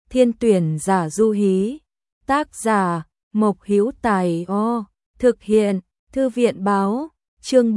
Thiên tuyển giả du hí. Tác giả Mộc Hữu Tài. Thực hiện Thư viện báo. Chương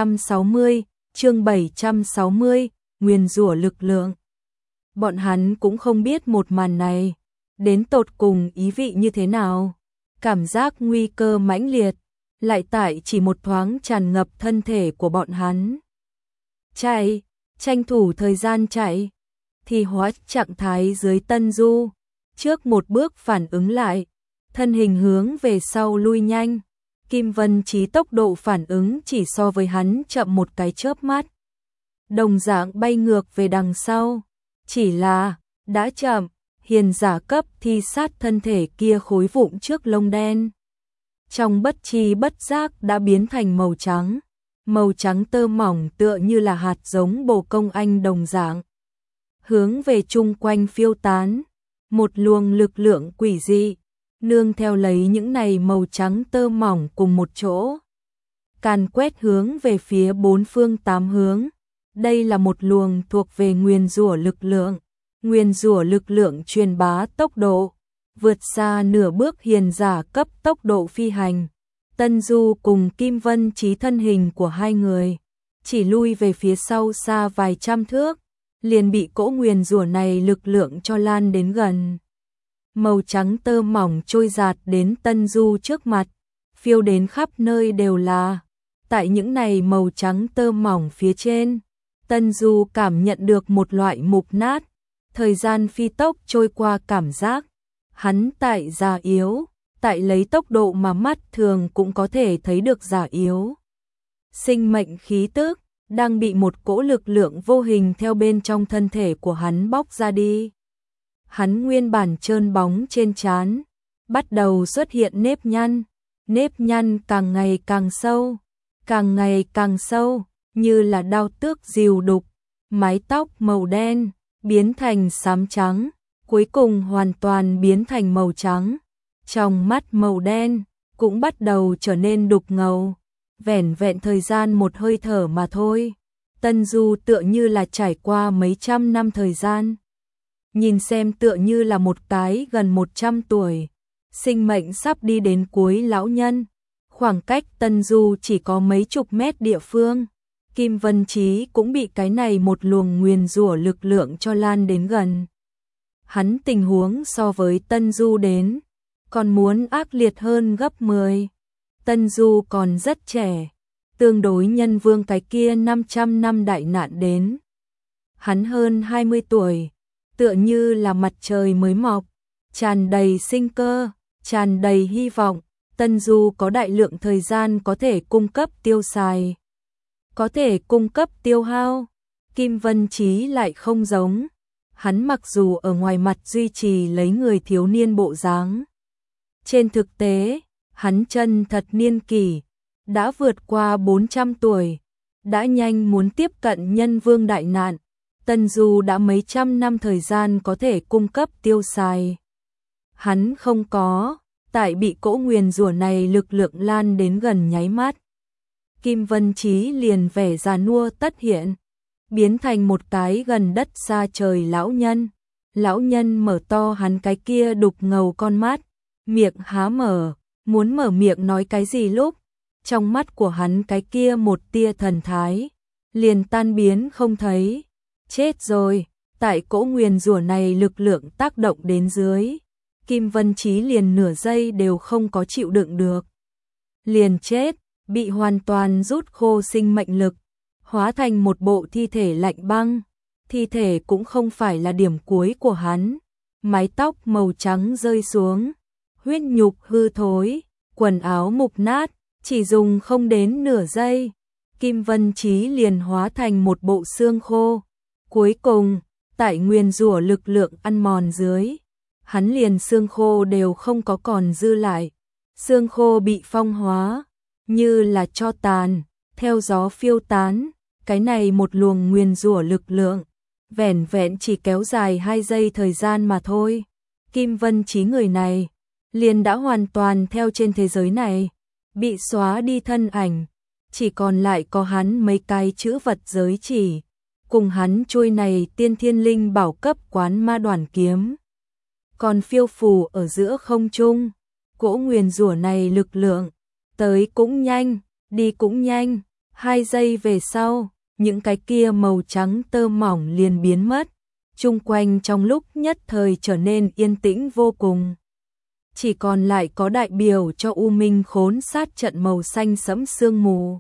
760, nguyền rủa lực lượng. Bọn hắn cũng không biết một màn này đến tột cùng ý vị như thế nào. Cảm giác nguy cơ mãnh liệt lại tại chỉ một thoáng tràn ngập thân thể của bọn hắn. Chạy, tranh thủ thời gian chạy, thì hóa trạng thái dưới Tân Du, trước một bước phản ứng lại, thân hình hướng về sau lui nhanh. Kim Vân Chí tốc độ phản ứng chỉ so với hắn chậm một cái chớp mắt. Đồng dạng bay ngược về đằng sau, chỉ là đã chậm, hiền giả cấp thi sát thân thể kia khối vụn trước lông đen. Trong bất tri bất giác đã biến thành màu trắng tơ mỏng tựa như là hạt giống bồ công anh đồng dạng. Hướng về chung quanh phiêu tán, một luồng lực lượng quỷ dị, nương theo lấy những này màu trắng tơ mỏng cùng một chỗ. Càn quét hướng về phía bốn phương tám hướng. Đây là một luồng thuộc về nguyền rủa lực lượng. Nguyền rủa lực lượng truyền bá tốc độ, vượt xa nửa bước hiền giả cấp tốc độ phi hành. Tân Du cùng Kim Vân Chí thân hình của hai người chỉ lui về phía sau xa vài trăm thước, liền bị cỗ nguyền rủa này lực lượng cho lan đến gần. Màu trắng tơ mỏng trôi dạt đến Tân Du trước mặt, phiêu đến khắp nơi đều là. Tại những này màu trắng tơ mỏng phía trên, Tân Du cảm nhận được một loại mục nát, thời gian phi tốc trôi qua cảm giác. Hắn tại già yếu, tại lấy tốc độ mà mắt thường cũng có thể thấy được già yếu. Sinh mệnh khí tức đang bị một cỗ lực lượng vô hình theo bên trong thân thể của hắn bóc ra đi. Hắn nguyên bản trơn bóng trên trán bắt đầu xuất hiện nếp nhăn càng ngày càng sâu, như là đao tước rìu đục. Mái tóc màu đen biến thành xám trắng, cuối cùng hoàn toàn biến thành màu trắng. Trong mắt màu đen cũng bắt đầu trở nên đục ngầu. Vẻn vẹn thời gian một hơi thở mà thôi, Tân Du tựa như là trải qua mấy trăm năm thời gian. Nhìn xem tựa như là một cái gần 100 tuổi, sinh mệnh sắp đi đến cuối lão nhân. Khoảng cách Tân Du chỉ có mấy chục mét địa phương, Kim Vân Chí cũng bị cái này một luồng nguyền rủa lực lượng cho lan đến gần. Hắn tình huống so với Tân Du đến còn muốn ác liệt hơn gấp 10. Tân Du còn rất trẻ, tương đối Nhân Vương cái kia 500 năm đại nạn đến. Hắn hơn 20 tuổi, tựa như là mặt trời mới mọc, tràn đầy sinh cơ, tràn đầy hy vọng. Tân Du có đại lượng thời gian có thể cung cấp tiêu xài, có thể cung cấp tiêu hao. Kim Vân Chí lại không giống. Hắn mặc dù ở ngoài mặt duy trì lấy người thiếu niên bộ dáng, trên thực tế, hắn chân thật niên kỷ đã vượt qua 400 tuổi, đã nhanh muốn tiếp cận Nhân Vương đại nạn. Tân Du đã mấy trăm năm thời gian có thể cung cấp tiêu xài. Hắn không có, tại bị cỗ nguyền rủa này lực lượng lan đến gần nháy mắt. Kim Vân Chí liền vẻ già nua tất hiện, biến thành một cái gần đất xa trời lão nhân. Lão nhân mở to hắn cái kia đục ngầu con mắt, miệng há mở, muốn mở miệng nói cái gì lúc, trong mắt của hắn cái kia một tia thần thái liền tan biến không thấy. Chết rồi, tại cỗ nguyền rủa này lực lượng tác động đến dưới, Kim Vân Chí liền nửa giây đều không có chịu đựng được. Liền chết, bị hoàn toàn rút khô sinh mệnh lực, hóa thành một bộ thi thể lạnh băng. Thi thể cũng không phải là điểm cuối của hắn, mái tóc màu trắng rơi xuống, huyết nhục hư thối, quần áo mục nát, chỉ dùng không đến nửa giây, Kim Vân Chí liền hóa thành một bộ xương khô. Cuối cùng, tại nguyền rủa lực lượng ăn mòn dưới, hắn liền xương khô đều không có còn dư lại. Xương khô bị phong hóa, như là tro tàn, theo gió phiêu tán. Cái này một luồng nguyền rủa lực lượng, vẻn vẹn chỉ kéo dài 2 giây thời gian mà thôi. Kim Vân Chí người này liền đã hoàn toàn theo trên thế giới này, bị xóa đi thân ảnh, chỉ còn lại có hắn mấy cái chữ vật giới chỉ, cùng hắn chuôi này tiên thiên linh bảo cấp quán ma đoàn kiếm. còn phiêu phù ở giữa không trung. Cỗ nguyền rủa này lực lượng, tới cũng nhanh, đi cũng nhanh, 2 giây về sau, những cái kia màu trắng tơ mỏng liền biến mất, chung quanh trong lúc nhất thời trở nên yên tĩnh vô cùng. Chỉ còn lại có đại biểu cho U Minh Khốn Sát trận màu xanh sẫm sương mù.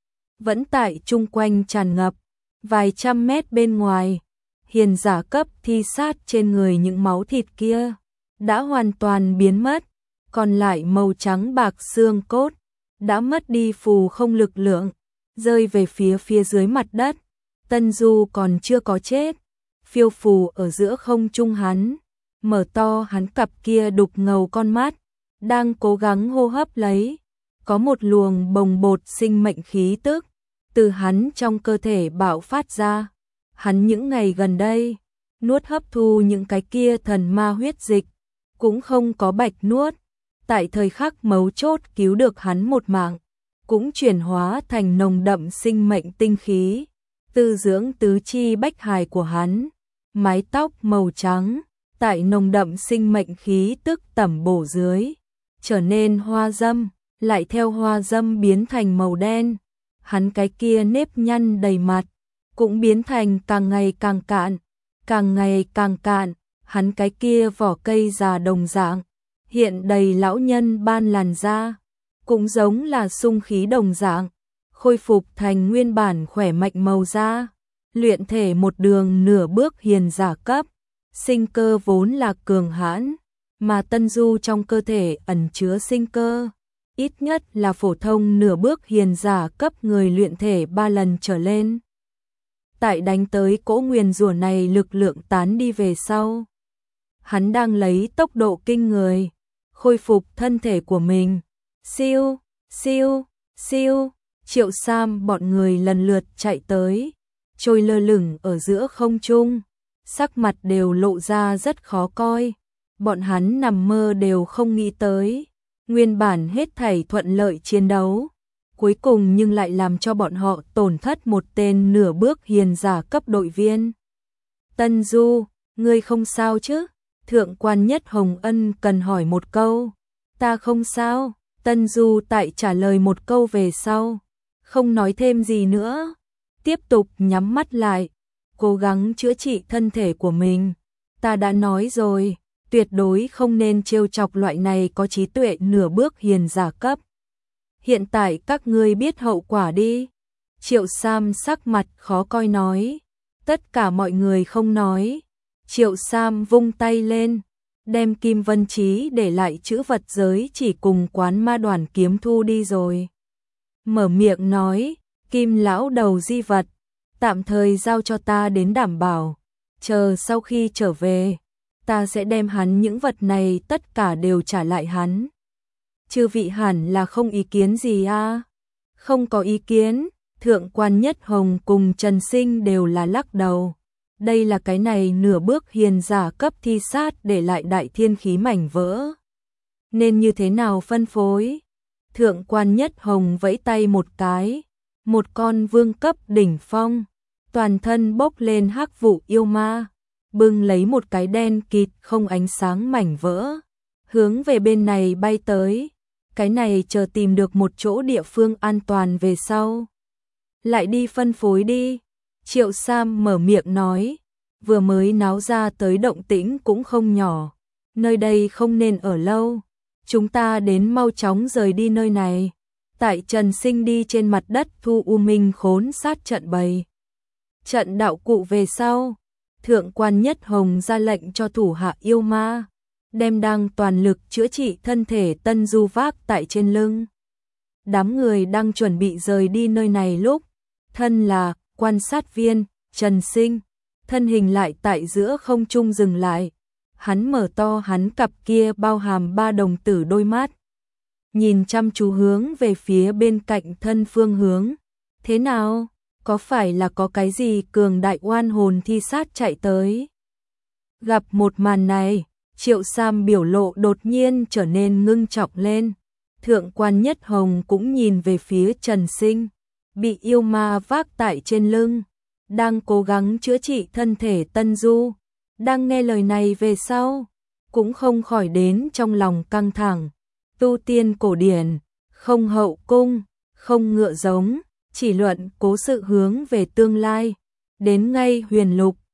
Vẫn tại chung quanh tràn ngập, vài trăm mét bên ngoài, hiền giả cấp thi sát trên người những máu thịt kia, đã hoàn toàn biến mất, còn lại màu trắng bạc xương cốt, đã mất đi phù không lực lượng, rơi về phía dưới mặt đất. Tân Du còn chưa có chết, phiêu phù ở giữa không trung hắn, mở to hắn cặp kia đục ngầu con mắt, đang cố gắng hô hấp lấy, có một luồng bồng bột sinh mệnh khí tức từ hắn trong cơ thể bạo phát ra. Hắn những ngày gần đây, nuốt hấp thu những cái kia thần ma huyết dịch, cũng không có bạch nuốt, tại thời khắc mấu chốt cứu được hắn một mạng, cũng chuyển hóa thành nồng đậm sinh mệnh tinh khí, tư dưỡng tứ chi bách hài của hắn. Mái tóc màu trắng, tại nồng đậm sinh mệnh khí tức tẩm bổ dưới, trở nên hoa dâm, lại theo hoa dâm biến thành màu đen. Hắn cái kia nếp nhăn đầy mặt, cũng biến thành càng ngày càng cạn, càng ngày càng cạn. Hắn cái kia vỏ cây già đồng dạng, hiện đầy lão nhân ban làn da, cũng giống là sung khí đồng dạng, khôi phục thành nguyên bản khỏe mạnh màu da. Luyện thể một đường nửa bước hiền giả cấp, sinh cơ vốn là cường hãn, mà Tân Du trong cơ thể ẩn chứa sinh cơ, ít nhất là phổ thông nửa bước hiền giả cấp người luyện thể 3 lần trở lên. Tại đánh tới cỗ nguyền rủa này lực lượng tán đi về sau, hắn đang lấy tốc độ kinh người khôi phục thân thể của mình. Siêu, siêu, siêu, Triệu Sam bọn người lần lượt chạy tới, trôi lơ lửng ở giữa không trung, sắc mặt đều lộ ra rất khó coi. Bọn hắn nằm mơ đều không nghĩ tới, nguyên bản hết thảy thuận lợi chiến đấu, cuối cùng nhưng lại làm cho bọn họ tổn thất một tên nửa bước hiền giả cấp đội viên. Tân Du, ngươi không sao chứ? Thượng quan Nhất Hồng Ân cần hỏi một câu. Ta không sao. Tân Du tại trả lời một câu về sau, không nói thêm gì nữa, tiếp tục nhắm mắt lại, cố gắng chữa trị thân thể của mình. Ta đã nói rồi, tuyệt đối không nên trêu chọc loại này có trí tuệ nửa bước hiền giả cấp. Hiện tại các ngươi biết hậu quả đi. Triệu Sam sắc mặt khó coi nói. Tất cả mọi người không nói. Triệu Sam vung tay lên, đem Kim Vân Chí để lại chữ vật giới chỉ cùng quán ma đoàn kiếm thu đi rồi. Mở miệng nói, Kim lão đầu di vật, tạm thời giao cho ta đến đảm bảo. Chờ sau khi trở về, ta sẽ đem hắn những vật này tất cả đều trả lại hắn. Chư vị hẳn là không ý kiến gì à? Không có ý kiến. Thượng quan Nhất Hồng cùng Trần Sinh đều là lắc đầu. Đây là cái này nửa bước hiền giả cấp thi sát để lại đại thiên khí mảnh vỡ. Nên như thế nào phân phối? Thượng quan Nhất Hồng vẫy tay một cái. Một con vương cấp đỉnh phong, toàn thân bốc lên hắc vụ yêu ma, bưng lấy một cái đen kịt không ánh sáng mảnh vỡ, hướng về bên này bay tới. Cái này chờ tìm được một chỗ địa phương an toàn về sau, lại đi phân phối đi. Triệu Sam mở miệng nói, vừa mới náo ra tới động tĩnh cũng không nhỏ, nơi đây không nên ở lâu, chúng ta đến mau chóng rời đi nơi này. Tại Trần Sinh đi trên mặt đất thu U Minh Khốn Sát trận bày trận đạo cụ về sau, Thượng quan Nhất Hồng ra lệnh cho thủ hạ yêu ma, đem đang toàn lực chữa trị thân thể Tân Du vác tại trên lưng. Đám người đang chuẩn bị rời đi nơi này lúc, thân là quan sát viên Trần Sinh, thân hình lại tại giữa không trung dừng lại. Hắn mở to hắn cặp kia bao hàm 3 đồng tử đôi mắt, nhìn chăm chú hướng về phía bên cạnh thân phương hướng. Thế nào? Có phải là có cái gì cường đại oan hồn thi sát chạy tới? Gặp một màn này, Triệu Sam biểu lộ đột nhiên trở nên ngưng trọng lên. Thượng quan Nhất Hồng cũng nhìn về phía Trần Sinh, bị yêu ma vác tại trên lưng, đang cố gắng chữa trị thân thể Tân Du. Đang nghe lời này về sau, cũng không khỏi đến trong lòng căng thẳng. Tu tiên cổ điển, không hậu cung, không ngựa giống, chỉ luận cố sự hướng về tương lai. Đến ngay huyền lục,